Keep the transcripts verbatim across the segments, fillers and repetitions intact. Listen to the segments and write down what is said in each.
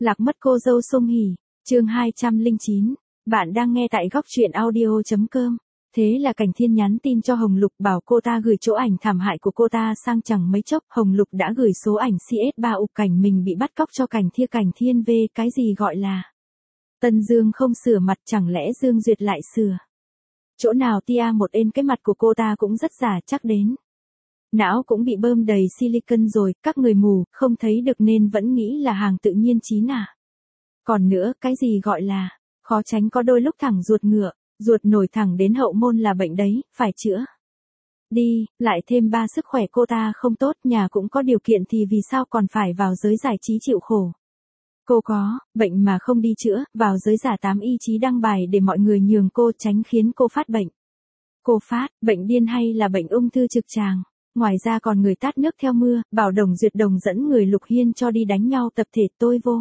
Lạc mất cô dâu Song Hỷ, chương hai trăm lẻ chín. Bạn đang nghe tại góc truyện audio.com. Thế là Cảnh Thiên nhắn tin cho Hồng Lục bảo cô ta gửi chỗ ảnh thảm hại của cô ta sang, chẳng mấy chốc Hồng Lục đã gửi số ảnh xê ét ba ục cảnh mình bị bắt cóc cho Cảnh Thia. Cảnh Thiên về cái gì gọi là Tân Dương không sửa mặt, chẳng lẽ Dương Duyệt lại sửa? Chỗ nào tia một ên, cái mặt của cô ta cũng rất giả chắc đến. Não cũng bị bơm đầy silicon rồi, các người mù, không thấy được nên vẫn nghĩ là hàng tự nhiên chín à. Còn nữa, cái gì gọi là, khó tránh có đôi lúc thẳng ruột ngựa, ruột nổi thẳng đến hậu môn là bệnh đấy, phải chữa. Đi, lại thêm ba sức khỏe cô ta không tốt, nhà cũng có điều kiện thì vì sao còn phải vào giới giải trí chịu khổ. Cô có, bệnh mà không đi chữa, vào giới giả tám y chí đăng bài để mọi người nhường cô, tránh khiến cô phát bệnh. Cô phát, bệnh điên hay là bệnh ung thư trực tràng? Ngoài ra còn người tát nước theo mưa, bảo Đồng Duyệt Đồng dẫn người Lục Hiên cho đi đánh nhau tập thể. Tôi vô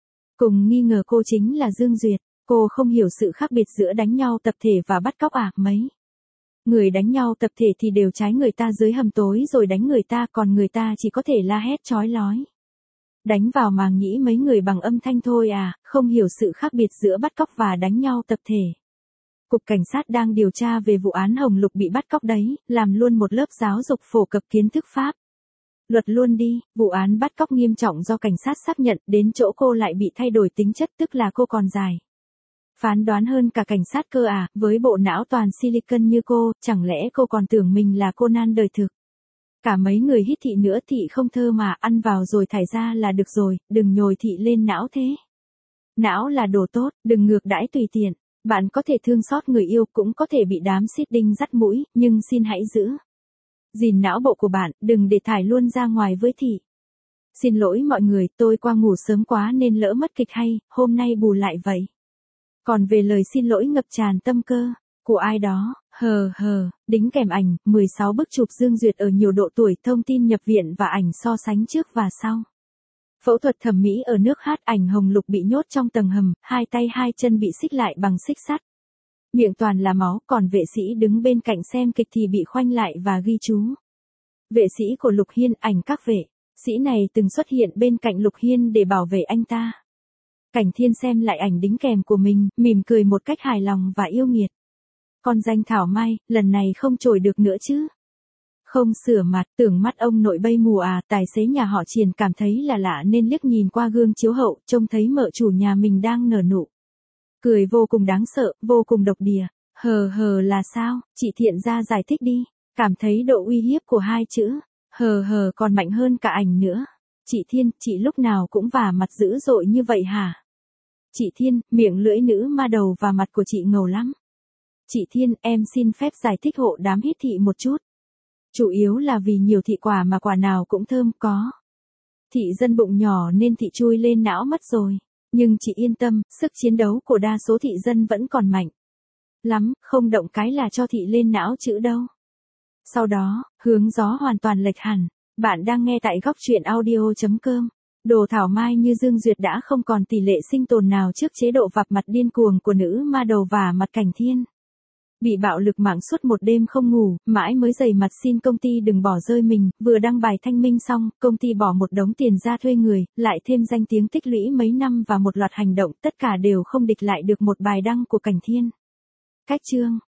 cùng nghi ngờ cô chính là Dương Duyệt. Cô không hiểu sự khác biệt giữa đánh nhau tập thể và bắt cóc à? Mấy người đánh nhau tập thể thì đều trái người ta dưới hầm tối rồi đánh người ta, còn người ta chỉ có thể la hét chói lói. Đánh vào màng nhĩ mấy người bằng âm thanh thôi à, không hiểu sự khác biệt giữa bắt cóc và đánh nhau tập thể. Cục Cảnh sát đang điều tra về vụ án Hồng Lục bị bắt cóc đấy, làm luôn một lớp giáo dục phổ cập kiến thức pháp luật luôn đi. Vụ án bắt cóc nghiêm trọng do cảnh sát xác nhận, đến chỗ cô lại bị thay đổi tính chất, tức là cô còn dài phán đoán hơn cả cảnh sát cơ à, với bộ não toàn silicon như cô, chẳng lẽ cô còn tưởng mình là Conan đời thực? Cả mấy người hít thị nữa, thị không thơ mà, ăn vào rồi thải ra là được rồi, đừng nhồi thị lên não thế. Não là đồ tốt, đừng ngược đãi tùy tiện. Bạn có thể thương xót người yêu, cũng có thể bị đám xít đinh dắt mũi, nhưng xin hãy giữ gìn não bộ của bạn, đừng để thải luôn ra ngoài với thị. Xin lỗi mọi người, tôi qua ngủ sớm quá nên lỡ mất kịch hay, hôm nay bù lại vậy. Còn về lời xin lỗi ngập tràn tâm cơ của ai đó, hờ hờ, đính kèm ảnh, mười sáu bức chụp Dương Duyệt ở nhiều độ tuổi, thông tin nhập viện và ảnh so sánh trước và sau. Phẫu thuật thẩm mỹ ở nước hát, ảnh Hồng Lục bị nhốt trong tầng hầm, hai tay hai chân bị xích lại bằng xích sắt. Miệng toàn là máu, còn vệ sĩ đứng bên cạnh xem kịch thì bị khoanh lại và ghi chú. Vệ sĩ của Lục Hiên, ảnh các vệ sĩ này từng xuất hiện bên cạnh Lục Hiên để bảo vệ anh ta. Cảnh Thiên xem lại ảnh đính kèm của mình, mỉm cười một cách hài lòng và yêu nghiệt. Con danh Thảo Mai, lần này không trồi được nữa chứ? Không sửa mặt, tưởng mắt ông nội bay mù à? Tài xế nhà họ Triền cảm thấy là lạ nên liếc nhìn qua gương chiếu hậu, trông thấy mợ chủ nhà mình đang nở nụ cười vô cùng đáng sợ, vô cùng độc địa. Hờ hờ là sao? Chị Thiện ra giải thích đi. Cảm thấy độ uy hiếp của hai chữ hờ hờ còn mạnh hơn cả ảnh nữa. Chị Thiên, chị lúc nào cũng vả mặt dữ dội như vậy hả? Chị Thiên, miệng lưỡi nữ ma đầu và mặt của chị ngầu lắm. Chị Thiên, em xin phép giải thích hộ đám hít thị một chút. Chủ yếu là vì nhiều thị quả mà quả nào cũng thơm, có thị dân bụng nhỏ nên thị chui lên não mất rồi. Nhưng chị yên tâm, sức chiến đấu của đa số thị dân vẫn còn mạnh lắm, không động cái là cho thị lên não chữ đâu. Sau đó, hướng gió hoàn toàn lệch hẳn. Bạn đang nghe tại góc truyện audio.com. Đồ Thảo Mai như Dương Duyệt đã không còn tỷ lệ sinh tồn nào trước chế độ vạch mặt điên cuồng của nữ ma đầu và mặt Cảnh Thiên. Bị bạo lực mạng suốt một đêm không ngủ, mãi mới dày mặt xin công ty đừng bỏ rơi mình, vừa đăng bài thanh minh xong, công ty bỏ một đống tiền ra thuê người, lại thêm danh tiếng tích lũy mấy năm và một loạt hành động, tất cả đều không địch lại được một bài đăng của Cảnh Thiên. Cách chương